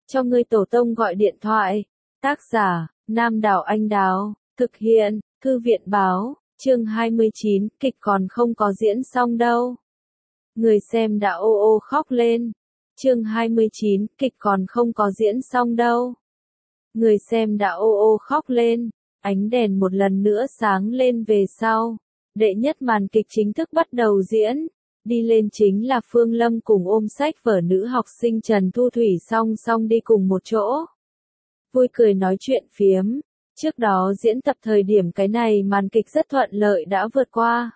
cho ngươi tổ tông gọi điện thoại. Tác giả, Nam Đảo Anh Đào, thực hiện, Thư viện báo, chương 29, kịch còn không có diễn xong đâu. Người xem đã ô ô khóc lên. Chương 29, kịch còn không có diễn xong đâu. Người xem đã ô ô khóc lên. Ánh đèn một lần nữa sáng lên về sau. Đệ nhất màn kịch chính thức bắt đầu diễn. Đi lên chính là Phương Lâm cùng ôm sách vở nữ học sinh Trần Thu Thủy song song đi cùng một chỗ. Vui cười nói chuyện phiếm. Trước đó diễn tập thời điểm cái này màn kịch rất thuận lợi đã vượt qua.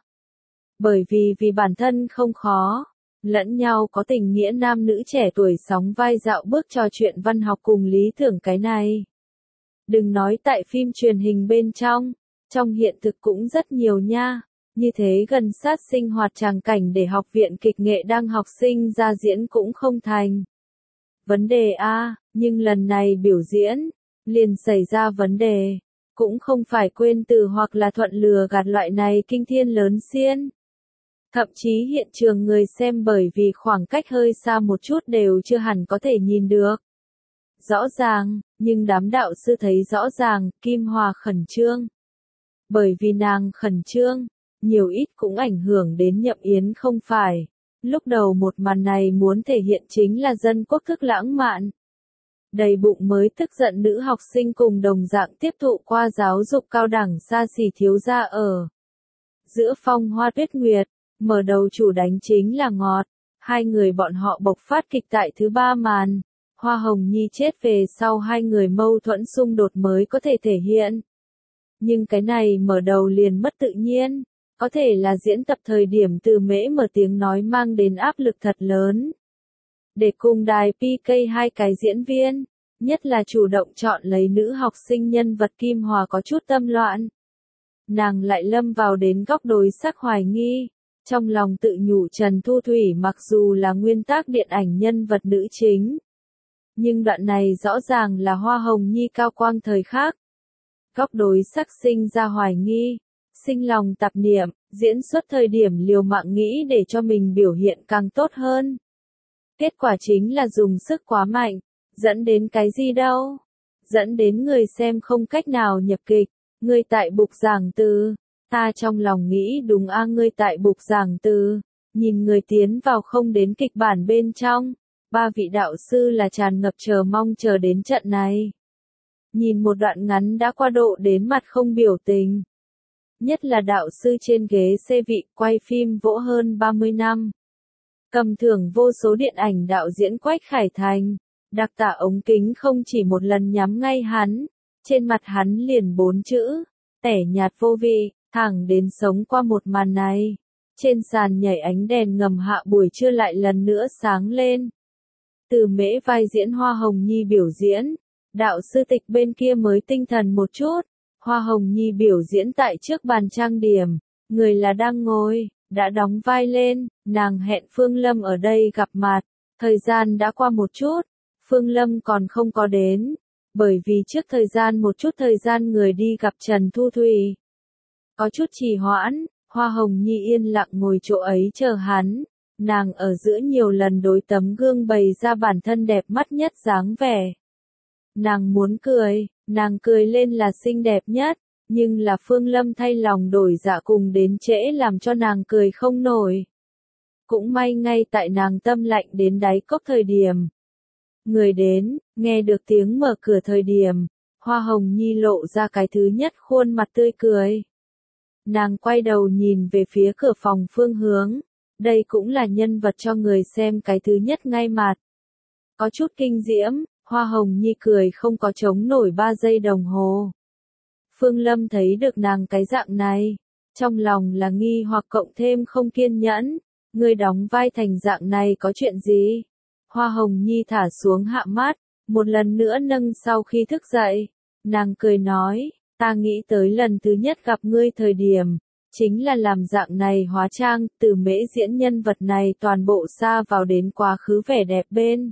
Bởi vì bản thân không khó, lẫn nhau có tình nghĩa nam nữ trẻ tuổi sóng vai dạo bước trò chuyện văn học cùng lý tưởng cái này. Đừng nói tại phim truyền hình bên trong hiện thực cũng rất nhiều nha. Như thế gần sát sinh hoạt tràng cảnh để học viện kịch nghệ đang học sinh ra diễn cũng không thành vấn đề a, nhưng lần này biểu diễn liền xảy ra vấn đề, cũng không phải quên từ hoặc là thuận lừa gạt loại này kinh thiên lớn xiên. Thậm chí hiện trường người xem bởi vì khoảng cách hơi xa một chút đều chưa hẳn có thể nhìn được rõ ràng, nhưng đám đạo sư thấy rõ ràng, Kim Hòa khẩn trương. Bởi vì nàng khẩn trương, nhiều ít cũng ảnh hưởng đến Nhậm Yến không phải. Lúc đầu một màn này muốn thể hiện chính là dân quốc thức lãng mạn. Đầy bụng mới tức giận nữ học sinh cùng đồng dạng tiếp thụ qua giáo dục cao đẳng xa xỉ thiếu gia ở giữa phong hoa tuyết nguyệt, mở đầu chủ đánh chính là ngọt. Hai người bọn họ bộc phát kịch tại thứ ba màn. Hoa Hồng Nhi chết về sau hai người mâu thuẫn xung đột mới có thể thể hiện. Nhưng cái này mở đầu liền mất tự nhiên. Có thể là diễn tập thời điểm từ mễ mở tiếng nói mang đến áp lực thật lớn. Để cùng đài PK hai cái diễn viên, nhất là chủ động chọn lấy nữ học sinh nhân vật Kim Hòa có chút tâm loạn. Nàng lại lâm vào đến góc đối sắc hoài nghi, trong lòng tự nhủ Trần Thu Thủy mặc dù là nguyên tác điện ảnh nhân vật nữ chính. Nhưng đoạn này rõ ràng là Hoa Hồng Nhi cao quang thời khác. Góc đối sắc sinh ra hoài nghi. Sinh lòng tạp niệm, diễn xuất thời điểm liều mạng nghĩ để cho mình biểu hiện càng tốt hơn. Kết quả chính là dùng sức quá mạnh, dẫn đến cái gì đâu? Dẫn đến người xem không cách nào nhập kịch, ngươi tại bục giảng từ. Ta trong lòng nghĩ đúng a, ngươi tại bục giảng từ, nhìn người tiến vào không đến kịch bản bên trong. Ba vị đạo sư là tràn ngập chờ mong chờ đến trận này. Nhìn một đoạn ngắn đã qua độ đến mặt không biểu tình. Nhất là đạo sư trên ghế xê vị quay phim vỗ hơn 30 năm. Cầm thưởng vô số điện ảnh đạo diễn Quách Khải Thành, đặc tả ống kính không chỉ một lần nhắm ngay hắn, trên mặt hắn liền 4 chữ, tẻ nhạt vô vị, thẳng đến sống qua một màn này. Trên sàn nhảy ánh đèn ngầm hạ buổi trưa lại lần nữa sáng lên. Từ mễ vai diễn Hoa Hồng Nhi biểu diễn, đạo sư tịch bên kia mới tinh thần một chút. Hoa Hồng Nhi biểu diễn tại trước bàn trang điểm, người là đang ngồi, đã đóng vai lên, nàng hẹn Phương Lâm ở đây gặp mặt, thời gian đã qua một chút, Phương Lâm còn không có đến, bởi vì trước thời gian một chút thời gian người đi gặp Trần Thu Thủy. Có chút trì hoãn, Hoa Hồng Nhi yên lặng ngồi chỗ ấy chờ hắn, nàng ở giữa nhiều lần đối tấm gương bày ra bản thân đẹp mắt nhất dáng vẻ. Nàng muốn cười, nàng cười lên là xinh đẹp nhất, nhưng là Phương Lâm thay lòng đổi dạ cùng đến trễ làm cho nàng cười không nổi. Cũng may ngay tại nàng tâm lạnh đến đáy cốc thời điểm. Người đến, nghe được tiếng mở cửa thời điểm, Hoa Hồng Nhi lộ ra cái thứ nhất khuôn mặt tươi cười. Nàng quay đầu nhìn về phía cửa phòng phương hướng, đây cũng là nhân vật cho người xem cái thứ nhất ngay mặt. Có chút kinh diễm. Hoa Hồng Nhi cười không có chống nổi 3 giây đồng hồ. Phương Lâm thấy được nàng cái dạng này, trong lòng là nghi hoặc cộng thêm không kiên nhẫn, người đóng vai thành dạng này có chuyện gì? Hoa Hồng Nhi thả xuống hạ mắt, một lần nữa nâng sau khi thức dậy, nàng cười nói, ta nghĩ tới lần thứ nhất gặp ngươi thời điểm, chính là làm dạng này hóa trang, từ mễ diễn nhân vật này toàn bộ xa vào đến quá khứ vẻ đẹp bên.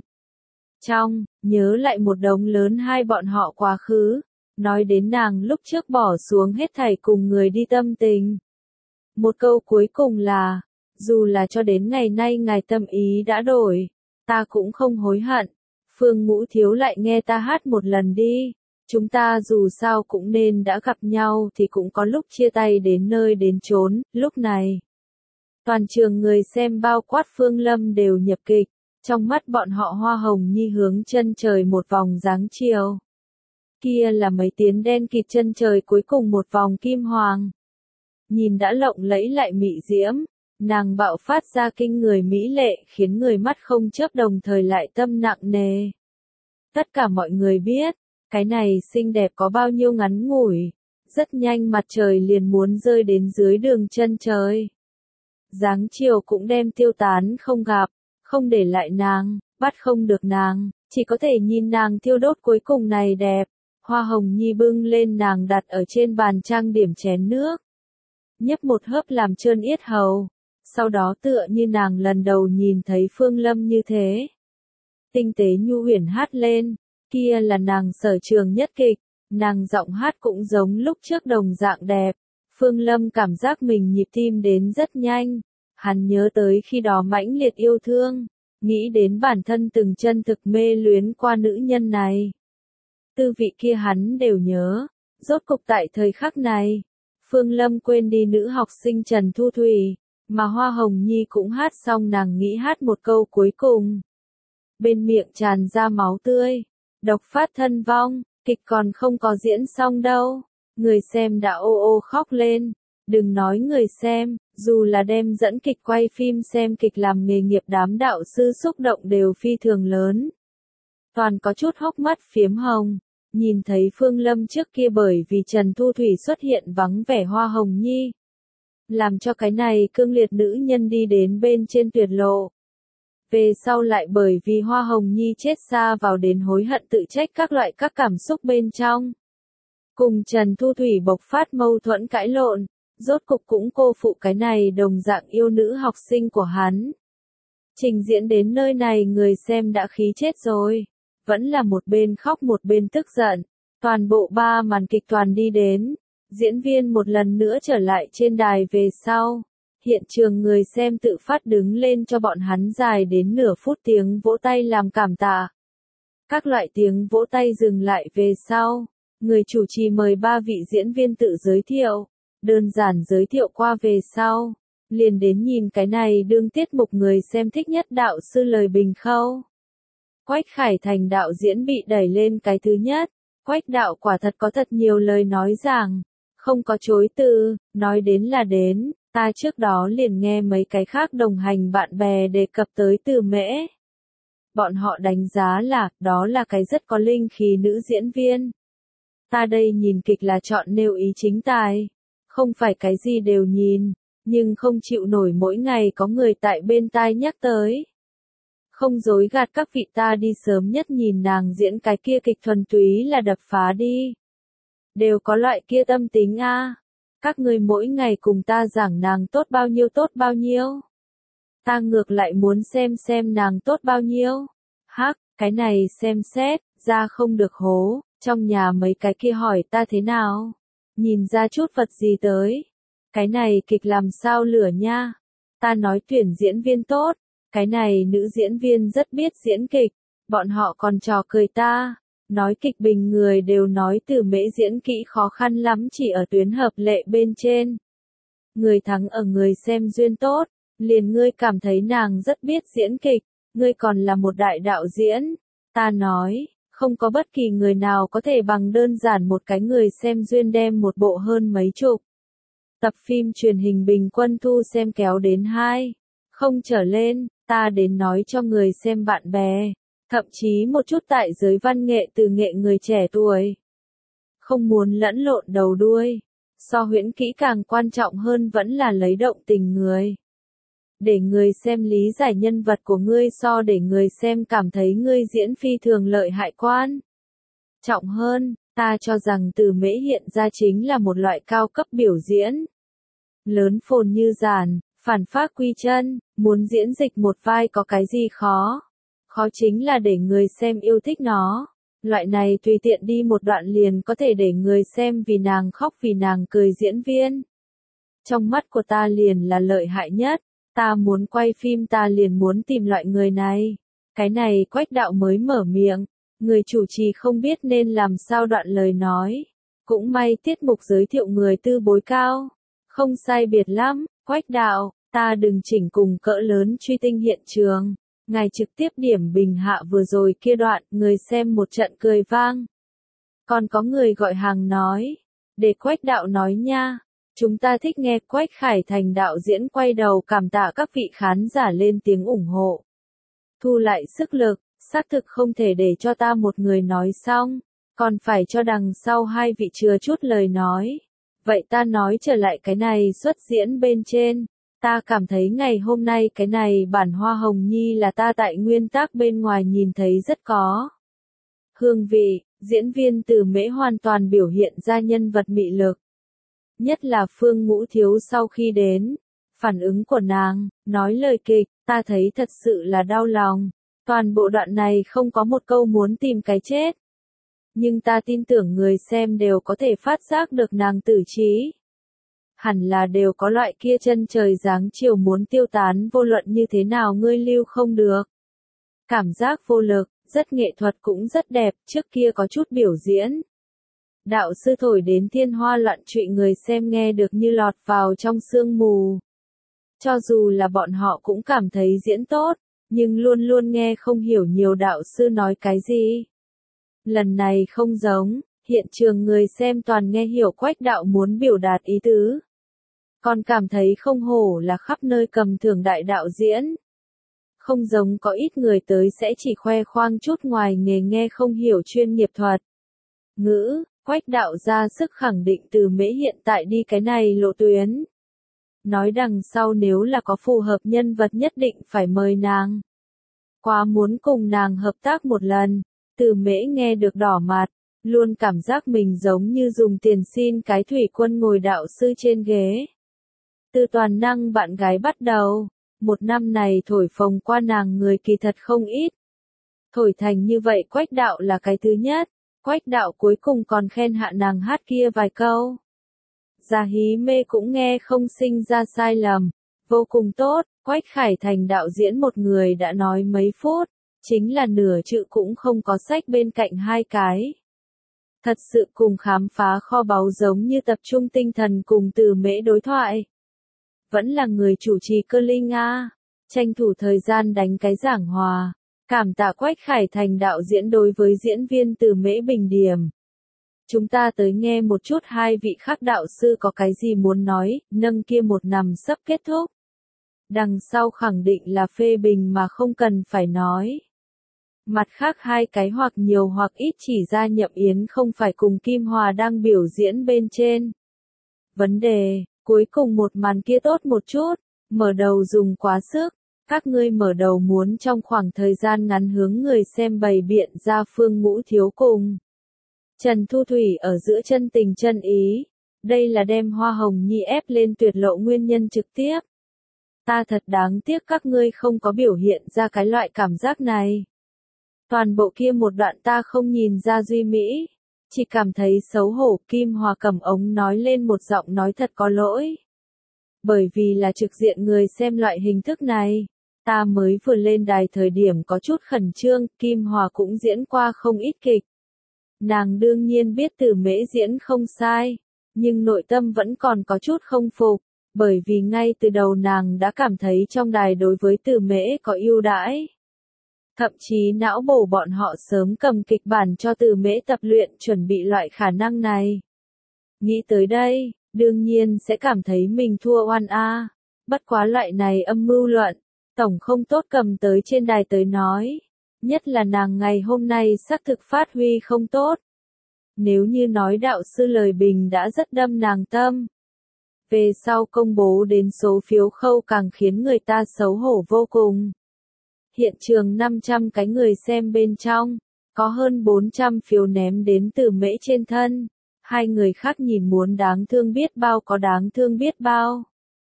Nhớ lại một đống lớn hai bọn họ quá khứ, nói đến nàng lúc trước bỏ xuống hết thảy cùng người đi tâm tình. Một câu cuối cùng là, dù là cho đến ngày nay ngài tâm ý đã đổi, ta cũng không hối hận. Phương Ngũ Thiếu lại nghe ta hát một lần đi. Chúng ta dù sao cũng nên đã gặp nhau thì cũng có lúc chia tay đến nơi đến chốn, lúc này. Toàn trường người xem bao quát Phương Lâm đều nhập kịch, trong mắt bọn họ Hoa Hồng Nhi hướng chân trời một vòng dáng chiều. Kia là mấy tiếng đen kịt chân trời cuối cùng một vòng kim hoàng. Nhìn đã lộng lẫy lại mị diễm, nàng bạo phát ra kinh người mỹ lệ khiến người mắt không chớp đồng thời lại tâm nặng nề. Tất cả mọi người biết, cái này xinh đẹp có bao nhiêu ngắn ngủi, rất nhanh mặt trời liền muốn rơi đến dưới đường chân trời. Dáng chiều cũng đem tiêu tán không gặp, không để lại nàng, bắt không được nàng, chỉ có thể nhìn nàng thiêu đốt cuối cùng này đẹp. Hoa Hồng Nhi bưng lên nàng đặt ở trên bàn trang điểm chén nước. Nhấp một hớp làm trơn yết hầu, sau đó tựa như nàng lần đầu nhìn thấy Phương Lâm như thế. Tinh tế nhu huyền hát lên, kia là nàng sở trường nhất kịch, nàng giọng hát cũng giống lúc trước đồng dạng đẹp. Phương Lâm cảm giác mình nhịp tim đến rất nhanh, hắn nhớ tới khi đó mãnh liệt yêu thương, nghĩ đến bản thân từng chân thực mê luyến qua nữ nhân này. Tư vị kia hắn đều nhớ, rốt cục tại thời khắc này, Phương Lâm quên đi nữ học sinh Trần Thu Thủy, mà Hoa Hồng Nhi cũng hát xong nàng nghĩ hát một câu cuối cùng. Bên miệng tràn ra máu tươi, độc phát thân vong, kịch còn không có diễn xong đâu, người xem đã ô ô khóc lên. Đừng nói người xem, dù là đem dẫn kịch quay phim xem kịch làm nghề nghiệp đám đạo sư xúc động đều phi thường lớn. Toàn có chút hốc mắt phiếm hồng, nhìn thấy Phương Lâm trước kia bởi vì Trần Thu Thủy xuất hiện vắng vẻ Hoa Hồng Nhi. Làm cho cái này cương liệt nữ nhân đi đến bên trên tuyệt lộ. Về sau lại bởi vì Hoa Hồng Nhi chết xa vào đến hối hận tự trách các loại các cảm xúc bên trong. Cùng Trần Thu Thủy bộc phát mâu thuẫn cãi lộn, rốt cục cũng cô phụ cái này đồng dạng yêu nữ học sinh của hắn. Trình diễn đến nơi này người xem đã khí chết rồi, vẫn là một bên khóc một bên tức giận, toàn bộ 3 màn kịch toàn đi đến, diễn viên một lần nữa trở lại trên đài về sau, hiện trường người xem tự phát đứng lên cho bọn hắn dài đến nửa phút tiếng vỗ tay làm cảm tạ. Các loại tiếng vỗ tay dừng lại về sau, người chủ trì mời 3 vị diễn viên tự giới thiệu, đơn giản giới thiệu qua về sau, liền đến nhìn cái này đương tiết mục người xem thích nhất đạo sư lời bình khâu. Quách Khải Thành đạo diễn bị đẩy lên cái thứ nhất, Quách đạo quả thật có thật nhiều lời nói rằng, không có chối từ, nói đến là đến, ta trước đó liền nghe mấy cái khác đồng hành bạn bè đề cập tới Từ Mễ. Bọn họ đánh giá là, đó là cái rất có linh khí nữ diễn viên. Ta đây nhìn kịch là chọn nêu ý chính tài, không phải cái gì đều nhìn, nhưng không chịu nổi mỗi ngày có người tại bên tai nhắc tới. Không dối gạt các vị, ta đi sớm nhất nhìn nàng diễn cái kia kịch thuần túy là đập phá đi. Đều có loại kia tâm tính a. Các người mỗi ngày cùng ta giảng nàng tốt bao nhiêu. Ta ngược lại muốn xem nàng tốt bao nhiêu. Hắc, cái này xem xét, ra không được hố, trong nhà mấy cái kia hỏi ta thế nào. Nhìn ra chút vật gì tới. Cái này kịch làm sao lửa nha. Ta nói tuyển diễn viên tốt. Cái này nữ diễn viên rất biết diễn kịch, bọn họ còn trò cười ta, nói kịch bình người đều nói Từ Mễ diễn kỹ khó khăn lắm chỉ ở tuyến hợp lệ bên trên. Người thắng ở người xem duyên tốt, liền ngươi cảm thấy nàng rất biết diễn kịch, ngươi còn là một đại đạo diễn. Ta nói, không có bất kỳ người nào có thể bằng đơn giản một cái người xem duyên đem một bộ hơn mấy chục tập phim truyền hình bình quân thu xem kéo đến 2, không trở lên. Ta đến nói cho người xem bạn bè, thậm chí một chút tại giới văn nghệ từ nghệ người trẻ tuổi. Không muốn lẫn lộn đầu đuôi, so huyễn kỹ càng quan trọng hơn vẫn là lấy động tình người. Để người xem lý giải nhân vật của ngươi so để người xem cảm thấy ngươi diễn phi thường lợi hại quan. Trọng hơn, ta cho rằng Từ Mễ hiện ra chính là một loại cao cấp biểu diễn. Lớn phồn như giản. Phản phác quy chân, muốn diễn dịch một vai có cái gì khó. Khó chính là để người xem yêu thích nó. Loại này tùy tiện đi một đoạn liền có thể để người xem vì nàng khóc vì nàng cười diễn viên. Trong mắt của ta liền là lợi hại nhất. Ta muốn quay phim ta liền muốn tìm loại người này. Cái này Quách đạo mới mở miệng, người chủ trì không biết nên làm sao đoạn lời nói. Cũng may tiết mục giới thiệu người tư bối cao. Không sai biệt lắm, Quách đạo, ta đừng chỉnh cùng cỡ lớn truy tinh hiện trường. Ngài trực tiếp điểm bình hạ vừa rồi kia đoạn, người xem một trận cười vang. Còn có người gọi hàng nói, để Quách đạo nói nha. Chúng ta thích nghe Quách Khải Thành đạo diễn quay đầu cảm tạ các vị khán giả lên tiếng ủng hộ. Thu lại sức lực, xác thực không thể để cho ta một người nói xong, còn phải cho đằng sau hai vị chừa chút lời nói. Vậy ta nói trở lại cái này xuất diễn bên trên, ta cảm thấy ngày hôm nay cái này bản Hoa Hồng Nhi là ta tại nguyên tác bên ngoài nhìn thấy rất có hương vị, diễn viên Từ Mễ hoàn toàn biểu hiện ra nhân vật mị lực. Nhất là Phương Ngũ Thiếu sau khi đến, phản ứng của nàng, nói lời kịch, ta thấy thật sự là đau lòng. Toàn bộ đoạn này không có một câu muốn tìm cái chết. Nhưng ta tin tưởng người xem đều có thể phát giác được nàng tử trí. Hẳn là đều có loại kia chân trời dáng chiều muốn tiêu tán vô luận như thế nào ngươi lưu không được. Cảm giác vô lực, rất nghệ thuật cũng rất đẹp, trước kia có chút biểu diễn. Đạo sư thổi đến thiên hoa loạn trụy người xem nghe được như lọt vào trong sương mù. Cho dù là bọn họ cũng cảm thấy diễn tốt, nhưng luôn luôn nghe không hiểu nhiều đạo sư nói cái gì. Lần này không giống, hiện trường người xem toàn nghe hiểu Quách đạo muốn biểu đạt ý tứ. Còn cảm thấy không hổ là khắp nơi cầm thưởng đại đạo diễn. Không giống có ít người tới sẽ chỉ khoe khoang chút ngoài nghề nghe không hiểu chuyên nghiệp thuật. Ngữ, Quách đạo ra sức khẳng định Từ Mễ hiện tại đi cái này lộ tuyến. Nói đằng sau nếu là có phù hợp nhân vật nhất định phải mời nàng. Quá muốn cùng nàng hợp tác một lần, Từ Mễ nghe được đỏ mặt, luôn cảm giác mình giống như dùng tiền xin cái thủy quân ngồi đạo sư trên ghế. Từ toàn năng bạn gái bắt đầu, một năm này thổi phồng qua nàng người kỳ thật không ít. Thổi thành như vậy Quách đạo là cái thứ nhất, Quách đạo cuối cùng còn khen hạ nàng hát kia vài câu. Gia Hí Mê cũng nghe không sinh ra sai lầm, vô cùng tốt, Quách Khải Thành đạo diễn một người đã nói mấy phút, chính là nửa chữ cũng không có sách bên cạnh hai cái. Thật sự cùng khám phá kho báu giống như tập trung tinh thần cùng Từ Mễ đối thoại. Vẫn là người chủ trì Cơ Linh A, tranh thủ thời gian đánh cái giảng hòa, cảm tạ Quách Khải Thành đạo diễn đối với diễn viên Từ Mễ bình điểm. Chúng ta tới nghe một chút hai vị khác đạo sư có cái gì muốn nói, nâng kia một nằm sắp kết thúc. Đằng sau khẳng định là phê bình mà không cần phải nói. Mặt khác hai cái hoặc nhiều hoặc ít chỉ ra Nhậm Yến không phải cùng Kim Hòa đang biểu diễn bên trên. Vấn đề, cuối cùng một màn kia tốt một chút, mở đầu dùng quá sức, các ngươi mở đầu muốn trong khoảng thời gian ngắn hướng người xem bày biện ra Phương Ngũ Thiếu cùng Trần Thu Thủy ở giữa chân tình chân ý, đây là đem Hoa Hồng Nhi ép lên tuyệt lộ nguyên nhân trực tiếp. Ta thật đáng tiếc các ngươi không có biểu hiện ra cái loại cảm giác này. Toàn bộ kia một đoạn ta không nhìn ra duy mỹ, chỉ cảm thấy xấu hổ. Kim Hòa cầm ống nói lên một giọng nói thật có lỗi. Bởi vì là trực diện người xem loại hình thức này, ta mới vừa lên đài thời điểm có chút khẩn trương, Kim Hòa cũng diễn qua không ít kịch. Nàng đương nhiên biết Từ Mễ diễn không sai, nhưng nội tâm vẫn còn có chút không phục, bởi vì ngay từ đầu nàng đã cảm thấy trong đài đối với Từ Mễ có ưu đãi. Thậm chí não bổ bọn họ sớm cầm kịch bản cho Từ Mễ tập luyện chuẩn bị loại khả năng này. Nghĩ tới đây, đương nhiên sẽ cảm thấy mình thua oan a. Bất quá loại này âm mưu luận, tổng không tốt cầm tới trên đài tới nói. Nhất là nàng ngày hôm nay xác thực phát huy không tốt. Nếu như nói đạo sư lời bình đã rất đâm nàng tâm. Về sau công bố đến số phiếu khâu càng khiến người ta xấu hổ vô cùng. Hiện trường 500 cái người xem bên trong, có hơn 400 phiếu ném đến Từ Mễ trên thân. Hai người khác nhìn muốn đáng thương biết bao có đáng thương biết bao.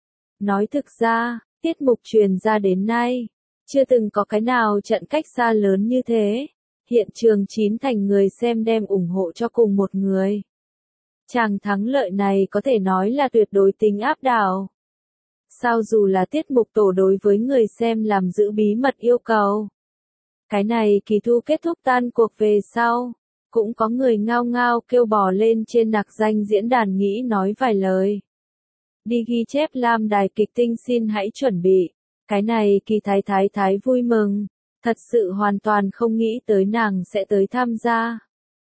Nói thực ra, tiết mục truyền ra đến nay, chưa từng có cái nào trận cách xa lớn như thế. Hiện trường 9 thành người xem đem ủng hộ cho cùng một người. Chàng thắng lợi này có thể nói là tuyệt đối tính áp đảo. Sao dù là tiết mục tổ đối với người xem làm giữ bí mật yêu cầu. Cái này kỳ thu kết thúc tan cuộc về sau. Cũng có người ngao ngao kêu bò lên trên nặc danh diễn đàn nghĩ nói vài lời. Đi ghi chép làm đài kịch tinh xin hãy chuẩn bị. Cái này kỳ thái vui mừng. Thật sự hoàn toàn không nghĩ tới nàng sẽ tới tham gia.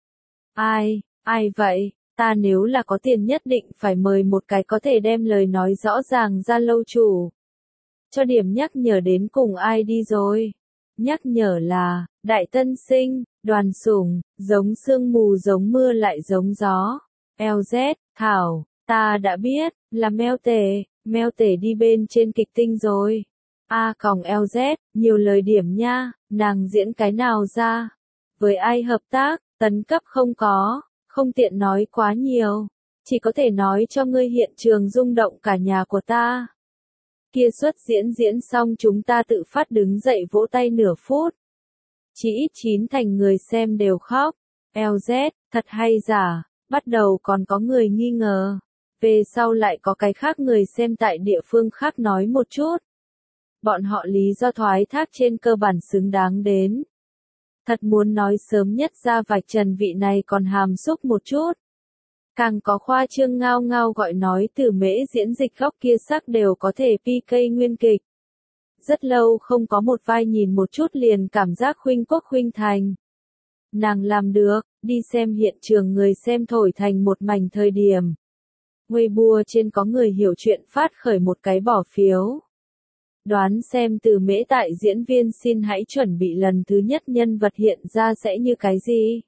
Ai vậy? Ta nếu là có tiền nhất định phải mời một cái có thể đem lời nói rõ ràng ra lâu chủ. Cho điểm nhắc nhở đến cùng ai đi rồi. Nhắc nhở là, Đại Tân Sinh, Đoàn Sủng, giống sương mù giống mưa lại giống gió. LZ, Thảo, ta đã biết, là meo tể đi bên trên kịch tinh rồi. Còng LZ, nhiều lời điểm nha, nàng diễn cái nào ra? Với ai hợp tác, tấn cấp không có, không tiện nói quá nhiều. Chỉ có thể nói cho ngươi hiện trường rung động cả nhà của ta. Kia suất diễn xong chúng ta tự phát đứng dậy vỗ tay nửa phút. Chỉ ít 9 thành người xem đều khóc. LZ, thật hay giả, bắt đầu còn có người nghi ngờ. Về sau lại có cái khác người xem tại địa phương khác nói một chút. Bọn họ lý do thoái thác trên cơ bản xứng đáng đến. Thật muốn nói sớm nhất ra vạch trần vị này còn hàm xúc một chút. Càng có khoa trương ngao ngao gọi nói từ mễ diễn dịch góc kia sắc đều có thể PK nguyên kịch. Rất lâu không có một vai nhìn một chút liền cảm giác khuynh quốc khuynh thành. Nàng làm được, đi xem hiện trường người xem thổi thành một mảnh thời điểm. Weibo trên có người hiểu chuyện phát khởi một cái bỏ phiếu. Đoán xem từ mễ tại diễn viên xin hãy chuẩn bị lần thứ nhất nhân vật hiện ra sẽ như cái gì?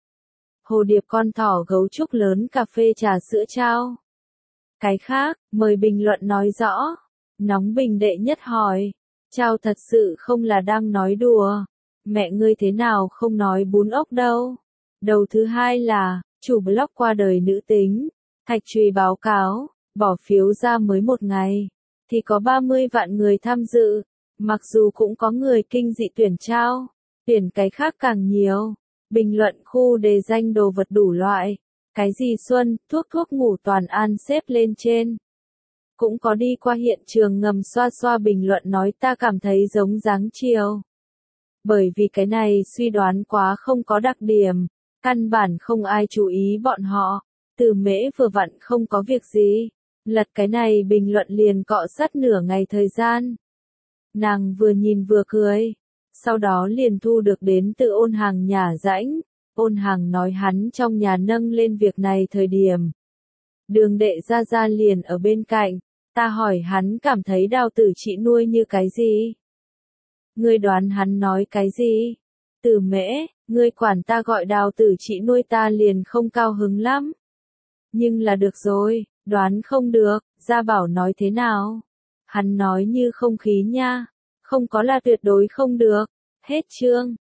Hồ điệp con thỏ gấu trúc lớn cà phê trà sữa trao. Cái khác, mời bình luận nói rõ. Nóng bình đệ nhất hỏi. Trao thật sự không là đang nói đùa. Mẹ ngươi thế nào không nói bún ốc đâu. Đầu thứ hai là, chủ blog qua đời nữ tính. Thạch Trùy báo cáo, bỏ phiếu ra mới một ngày. Thì có 30 vạn người tham dự. Mặc dù cũng có người kinh dị tuyển trao. Tuyển cái khác càng nhiều. Bình luận khu đề danh đồ vật đủ loại. Cái gì xuân, thuốc ngủ toàn an xếp lên trên. Cũng có đi qua hiện trường ngầm xoa xoa bình luận nói ta cảm thấy giống dáng chiều. Bởi vì cái này suy đoán quá không có đặc điểm. Căn bản không ai chú ý bọn họ. Từ mễ vừa vặn không có việc gì. Lật cái này bình luận liền cọ sát nửa ngày thời gian. Nàng vừa nhìn vừa cười. Sau đó liền thu được đến từ Ôn Hàng nhả rãnh. Ôn Hàng nói hắn trong nhà nâng lên việc này thời điểm. Đường đệ ra liền ở bên cạnh. Ta hỏi hắn cảm thấy Đào tử chị nuôi như cái gì? Ngươi đoán hắn nói cái gì? Từ mễ, ngươi quản ta gọi Đào tử chị nuôi ta liền không cao hứng lắm. Nhưng là được rồi, đoán không được, Gia Bảo nói thế nào? Hắn nói như không khí nha. Không có là tuyệt đối không được. Hết chương.